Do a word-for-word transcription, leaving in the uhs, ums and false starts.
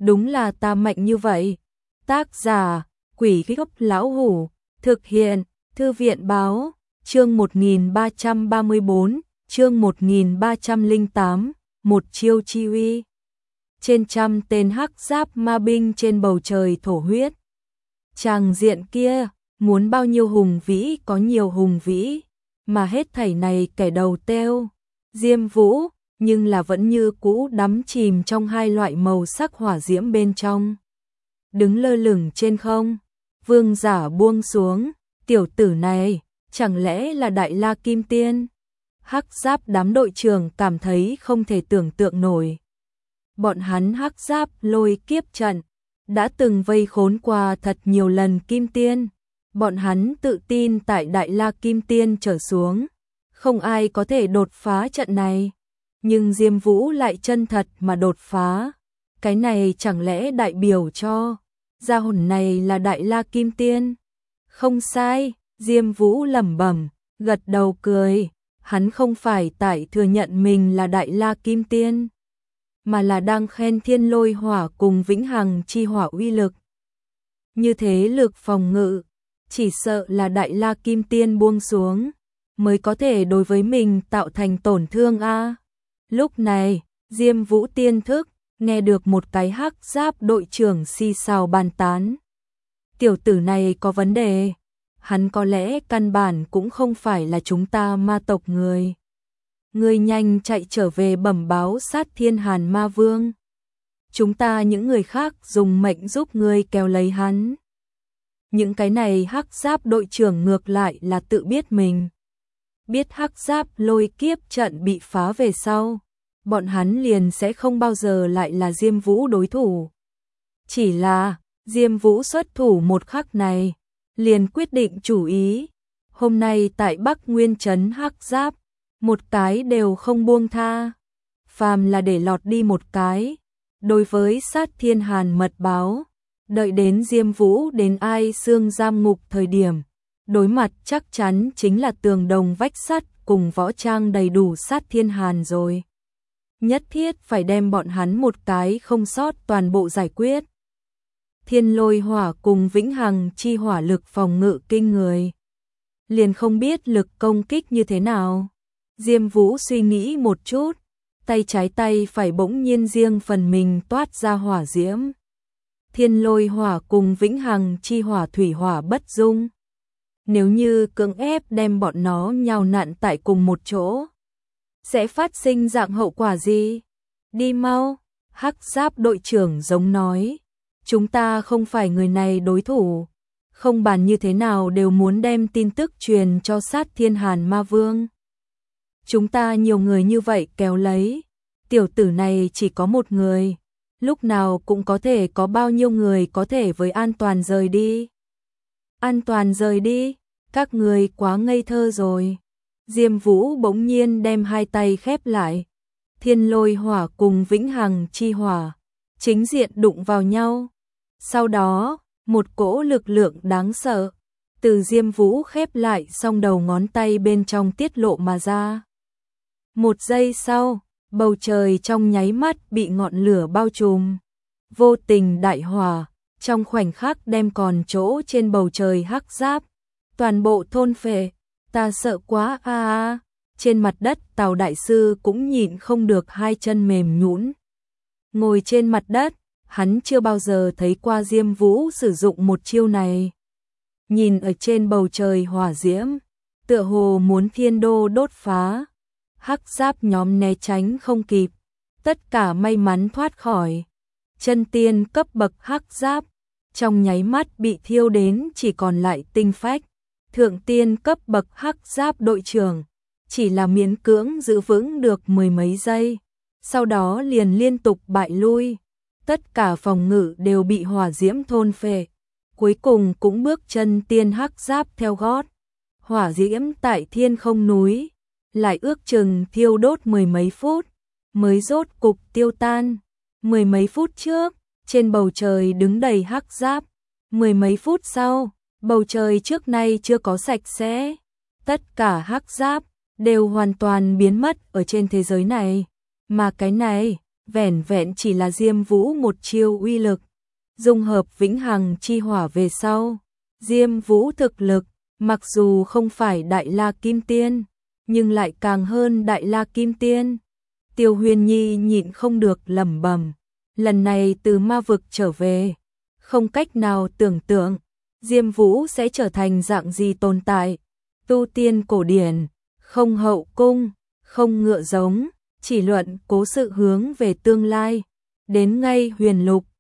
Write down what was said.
đúng là ta mạnh như vậy. Tác giả, Quỷ Gốc Lão Hủ, thực hiện, Thư viện Báo, chương một nghìn ba trăm ba mươi tư, chương một nghìn ba trăm lẻ tám, một chiêu chi uy. Trên trăm tên hắc giáp ma binh trên bầu trời thổ huyết. Tràng diện kia, muốn bao nhiêu hùng vĩ có nhiều hùng vĩ, mà hết thảy này kẻ đầu têu, Diêm Vũ, nhưng là vẫn như cũ đắm chìm trong hai loại màu sắc hỏa diễm bên trong. Đứng lơ lửng trên không, vương giả buông xuống, tiểu tử này, chẳng lẽ là Đại La Kim Tiên? Hắc giáp đám đội trưởng cảm thấy không thể tưởng tượng nổi. Bọn hắn hắc giáp lôi kiếp trận, đã từng vây khốn qua thật nhiều lần Kim Tiên. Bọn hắn tự tin tại Đại La Kim Tiên trở xuống, không ai có thể đột phá trận này. Nhưng Diêm Vũ lại chân thật mà đột phá. Cái này chẳng lẽ đại biểu cho gia hồn này là Đại La Kim Tiên? Không sai, Diêm Vũ lẩm bẩm, gật đầu cười. Hắn không phải tại thừa nhận mình là Đại La Kim Tiên, mà là đang khen Thiên Lôi Hỏa cùng Vĩnh Hằng Chi Hỏa uy lực. Như thế lực phòng ngự, chỉ sợ là Đại La Kim Tiên buông xuống, mới có thể đối với mình tạo thành tổn thương a. Lúc này, Diêm Vũ tiên thức, nghe được một cái hắc giáp đội trưởng xì xào bàn tán. Tiểu tử này có vấn đề, hắn có lẽ căn bản cũng không phải là chúng ta ma tộc người. Ngươi nhanh chạy trở về bẩm báo Sát Thiên Hàn Ma Vương. Chúng ta những người khác dùng mệnh giúp ngươi kéo lấy hắn. Những cái này hắc giáp đội trưởng ngược lại là tự biết mình. Biết hắc giáp lôi kiếp trận bị phá về sau, bọn hắn liền sẽ không bao giờ lại là Diêm Vũ đối thủ. Chỉ là, Diêm Vũ xuất thủ một khắc này, liền quyết định chủ ý. Hôm nay tại Bắc Nguyên trấn hắc giáp, một cái đều không buông tha. Phàm là để lọt đi một cái, đối với Sát Thiên Hàn mật báo, đợi đến Diêm Vũ đến Ai Xương giam ngục thời điểm, đối mặt chắc chắn chính là tường đồng vách sắt cùng võ trang đầy đủ Sát Thiên Hàn rồi. Nhất thiết phải đem bọn hắn một cái không sót toàn bộ giải quyết. Thiên Lôi Hỏa cùng Vĩnh Hằng Chi Hỏa lực phòng ngự kinh người, liền không biết lực công kích như thế nào. Diêm Vũ suy nghĩ một chút, tay trái tay phải bỗng nhiên riêng phần mình toát ra hỏa diễm. Thiên Lôi Hỏa cùng Vĩnh Hằng Chi Hỏa thủy hỏa bất dung. Nếu như cưỡng ép đem bọn nó nhào nặn tại cùng một chỗ, sẽ phát sinh dạng hậu quả gì? Đi mau, hắc giáp đội trưởng giống nói. Chúng ta không phải người này đối thủ, không bàn như thế nào đều muốn đem tin tức truyền cho Sát Thiên Hàn Ma Vương. Chúng ta nhiều người như vậy kéo lấy, tiểu tử này chỉ có một người, lúc nào cũng có thể có bao nhiêu người có thể với an toàn rời đi. An toàn rời đi, các người quá ngây thơ rồi. Diêm Vũ bỗng nhiên đem hai tay khép lại. Thiên Lôi Hỏa cùng Vĩnh Hằng Chi Hỏa chính diện đụng vào nhau. Sau đó, một cỗ lực lượng đáng sợ từ Diêm Vũ khép lại song đầu ngón tay bên trong tiết lộ mà ra. Một giây sau, bầu trời trong nháy mắt bị ngọn lửa bao trùm. Vô tình đại hỏa, trong khoảnh khắc đem còn chỗ trên bầu trời hắc giáp toàn bộ thôn phệ. Ta sợ quá a a. Trên mặt đất Tào đại sư cũng nhịn không được hai chân mềm nhũn. Ngồi trên mặt đất, hắn chưa bao giờ thấy qua Diêm Vũ sử dụng một chiêu này. Nhìn ở trên bầu trời hỏa diễm, tựa hồ muốn thiên đô đốt phá. Hắc giáp nhóm né tránh không kịp, tất cả may mắn thoát khỏi. Chân tiên cấp bậc hắc giáp, trong nháy mắt bị thiêu đến chỉ còn lại tinh phách. Thượng tiên cấp bậc hắc giáp đội trưởng, chỉ là miễn cưỡng giữ vững được mười mấy giây, sau đó liền liên tục bại lui. Tất cả phòng ngự đều bị hỏa diễm thôn phệ, cuối cùng cũng bước chân tiên hắc giáp theo gót. Hỏa diễm tại thiên không núi, lại ước chừng thiêu đốt mười mấy phút, mới rốt cục tiêu tan. Mười mấy phút trước, trên bầu trời đứng đầy hắc giáp. Mười mấy phút sau, bầu trời trước nay chưa có sạch sẽ. Tất cả hắc giáp đều hoàn toàn biến mất ở trên thế giới này. Mà cái này, vẻn vẹn chỉ là Diêm Vũ một chiêu uy lực, dung hợp vĩnh hằng chi hỏa về sau, Diêm Vũ thực lực, mặc dù không phải Đại La Kim Tiên, nhưng lại càng hơn Đại La Kim Tiên. Tiêu Huyền Nhi nhịn không được lẩm bẩm, lần này từ ma vực trở về, không cách nào tưởng tượng Diêm Vũ sẽ trở thành dạng gì tồn tại. Tu tiên cổ điển, không hậu cung, không ngựa giống, chỉ luận cố sự hướng về tương lai. Đến ngay huyền lục,